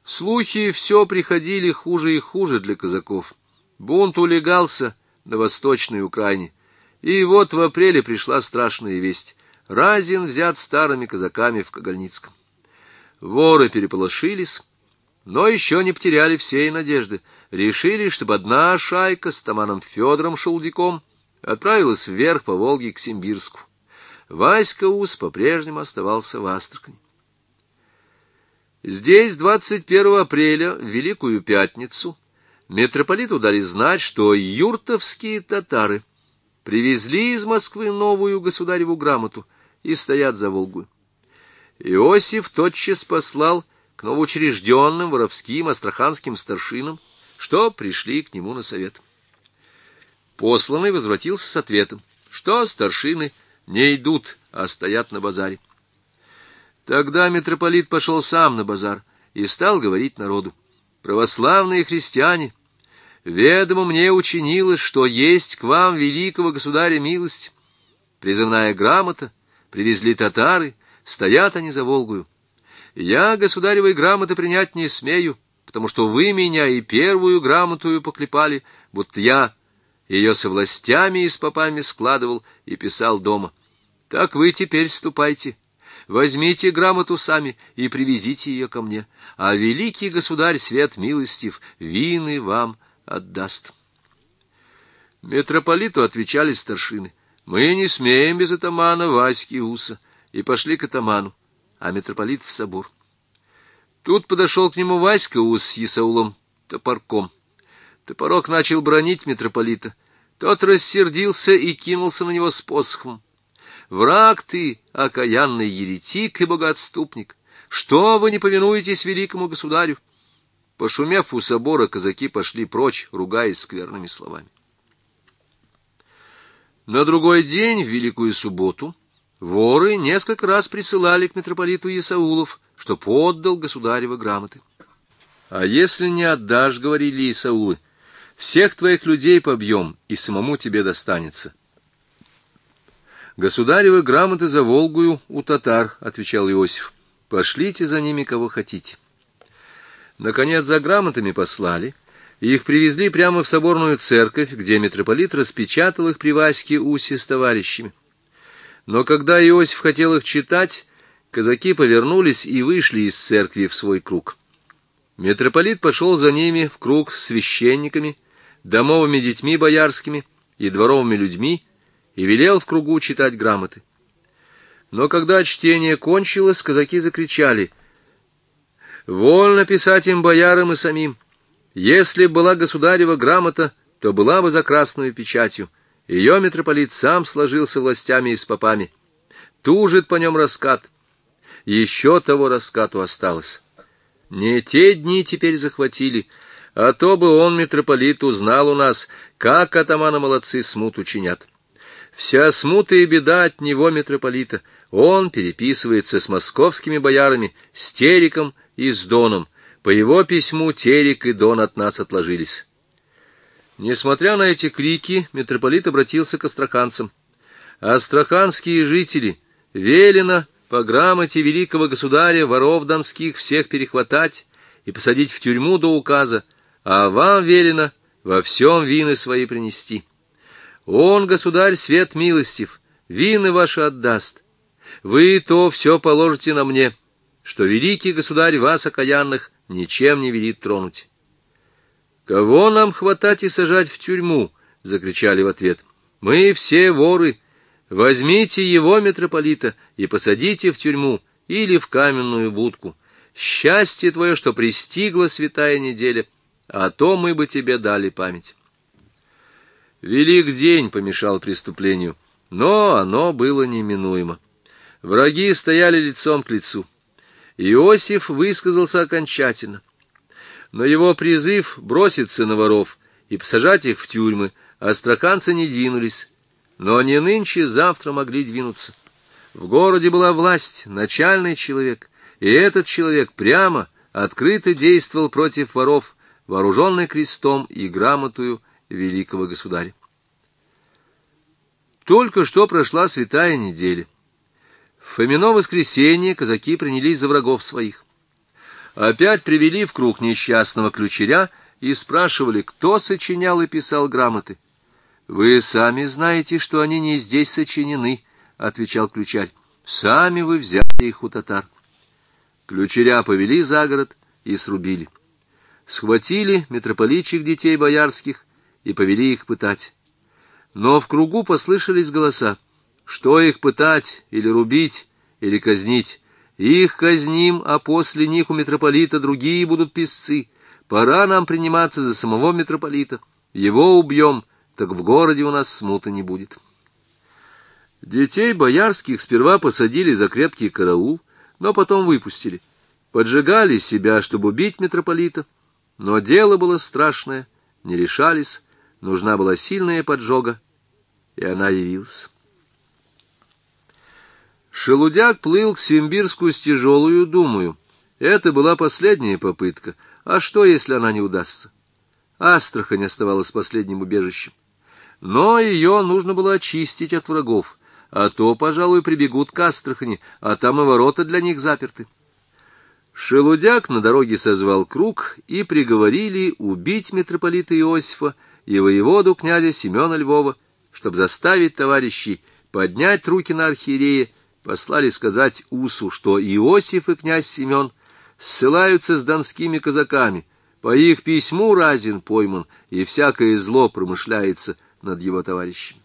Слухи все приходили хуже и хуже для казаков. Бунт улегался на Восточной Украине. И вот в апреле пришла страшная весть. Разин взят старыми казаками в Кагальницком. Воры переполошились, но еще не потеряли всей надежды. Решили, чтобы одна шайка с атаманом Федором Шелудяком отправилась вверх по Волге к Симбирску. Васька Ус по-прежнему оставался в Астрахани. Здесь 21 апреля, в Великую Пятницу, митрополиту дали знать, что юртовские татары привезли из Москвы новую государеву грамоту и стоят за Волгу. Иосиф тотчас послал к новоучрежденным воровским астраханским старшинам, что пришли к нему на совет. Посланный возвратился с ответом, что старшины не идут, а стоят на базаре. Тогда митрополит пошел сам на базар и стал говорить народу: «Православные христиане, ведомо мне учинилось, что есть к вам великого государя милость. Призывная грамота привезли татары, стоят они за Волгою. Я государевой грамоты принять не смею, потому что вы меня и первую грамотую поклепали, будто я ее со властями и с попами складывал и писал дома. Так вы теперь ступайте, возьмите грамоту сами и привезите ее ко мне, а великий государь свет милостив вины вам отдаст». Митрополиту отвечали старшины: «Мы не смеем без атамана Васьки Уса», и пошли к атаману, а митрополит в собор. Тут подошел к нему Васька Ус с Исаулом Топорком. Топорок начал бранить митрополита. Тот рассердился и кинулся на него с посохом. «Враг ты, окаянный еретик и богоотступник! Что вы не повинуетесь великому государю?» Пошумев у собора, казаки пошли прочь, ругаясь скверными словами. На другой день, в Великую Субботу, воры несколько раз присылали к митрополиту Исаулов, чтоб отдал государевы грамоты. «А если не отдашь, — говорили Исаулы, — всех твоих людей побьем, и самому тебе достанется». «Государевы грамоты за Волгою у татар, — отвечал Иосиф, — пошлите за ними кого хотите». Наконец за грамотами послали, и их привезли прямо в соборную церковь, где митрополит распечатал их при Ваське Усе с товарищами. Но когда Иосиф хотел их читать, казаки повернулись и вышли из церкви в свой круг. Митрополит пошел за ними в круг с священниками, домовыми детьми боярскими и дворовыми людьми, и велел в кругу читать грамоты. Но когда чтение кончилось, казаки закричали: «Вольно писать им, боярам и самим! Если б была государева грамота, то была бы за красную печатью. Ее митрополит сам сложил со властями и с попами. Тужит по нем раскат. Еще того раскату осталось. Не те дни теперь захватили, а то бы он, митрополит, узнал у нас, как атаманы молодцы смуту чинят. Вся смута и беда от него, митрополита. Он переписывается с московскими боярами, с Териком и с Доном. По его письму Терек и Дон от нас отложились». Несмотря на эти крики, митрополит обратился к астраханцам: «Астраханские жители, велено по грамоте великого государя воров донских всех перехватать и посадить в тюрьму до указа, а вам велено во всем вины свои принести. Он, государь, свет милостив, вины ваши отдаст. Вы то все положите на мне, что великий государь вас, окаянных, ничем не велит тронуть». «Кого нам хватать и сажать в тюрьму?» — закричали в ответ. «Мы все воры. Возьмите его, митрополита, и посадите в тюрьму или в каменную будку. Счастье твое, что пристигла святая неделя, а то мы бы тебе дали память». Велик день помешал преступлению, но оно было неминуемо. Враги стояли лицом к лицу. Иосиф высказался окончательно. Но его призыв броситься на воров и посажать их в тюрьмы астраханцы не двинулись, но не нынче, завтра могли двинуться. В городе была власть, начальный человек, и этот человек прямо, открыто действовал против воров, вооруженный крестом и грамотою великого государя. Только что прошла святая неделя. В Фомино воскресенье казаки принялись за врагов своих. Опять привели в круг несчастного ключеря и спрашивали, кто сочинял и писал грамоты. «Вы сами знаете, что они не здесь сочинены», — отвечал ключарь. «Сами вы взяли их у татар». Ключеря повели за город и срубили. Схватили митрополичьих детей боярских и повели их пытать. Но в кругу послышались голоса. Что их пытать, или рубить, или казнить? Их казним, а после них у митрополита другие будут писцы. Пора нам приниматься за самого митрополита. Его убьем, так в городе у нас смуты не будет. Детей боярских сперва посадили за крепкий караул, но потом выпустили. Поджигали себя, чтобы убить митрополита. Но дело было страшное, не решались, нужна была сильная поджога, и она явилась. Шелудяк плыл к Симбирску с тяжелую думою. Это была последняя попытка, а что, если она не удастся? Астрахань оставалась последним убежищем. Но ее нужно было очистить от врагов, а то, пожалуй, прибегут к Астрахани, а там и ворота для них заперты. Шелудяк на дороге созвал круг, и приговорили убить митрополита Иосифа и воеводу князя Семена Львова, чтобы заставить товарищей поднять руки на архиерея, послали сказать Усу, что Иосиф и князь Семен ссылаются с донскими казаками, по их письму Разин пойман, и всякое зло промышляется над его товарищами.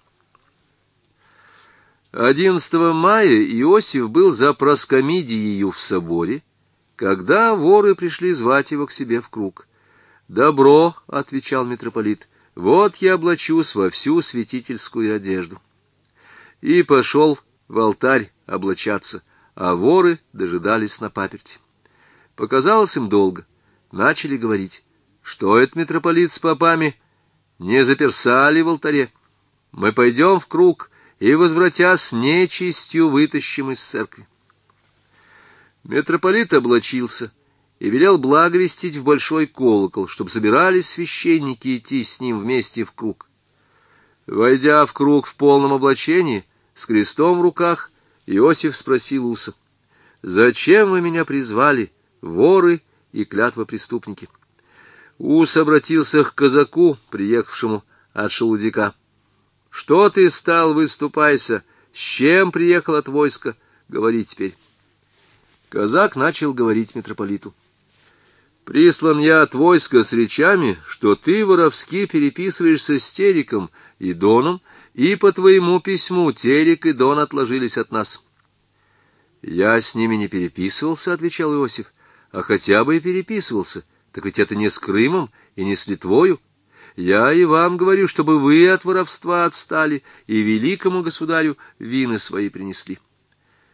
11 мая Иосиф был за проскомидией в соборе, когда воры пришли звать его к себе в круг. «Добро», — отвечал митрополит, — «вот я облачусь во всю святительскую одежду». И пошел в алтарь облачаться, а воры дожидались на паперти. Показалось им долго. Начали говорить, что это митрополит с попами не заперсали в алтаре. Мы пойдем в круг и, возвратясь, нечистью вытащим из церкви. Митрополит облачился и велел благовестить в большой колокол, чтобы собирались священники идти с ним вместе в круг. Войдя в круг в полном облачении, с крестом в руках, Иосиф спросил Уса: «Зачем вы меня призвали, воры и клятвопреступники?» Ус обратился к казаку, приехавшему от Шелудяка. «Что ты стал, выступайся? С чем приехал от войска? Говори теперь». Казак начал говорить митрополиту: «Прислан я от войска с речами, что ты воровски переписываешься с Териком и Доном, и по твоему письму Терек и Дон отложились от нас». «Я с ними не переписывался», — отвечал Иосиф, — «а хотя бы и переписывался, так ведь это не с Крымом и не с Литвою. Я и вам говорю, чтобы вы от воровства отстали и великому государю вины свои принесли».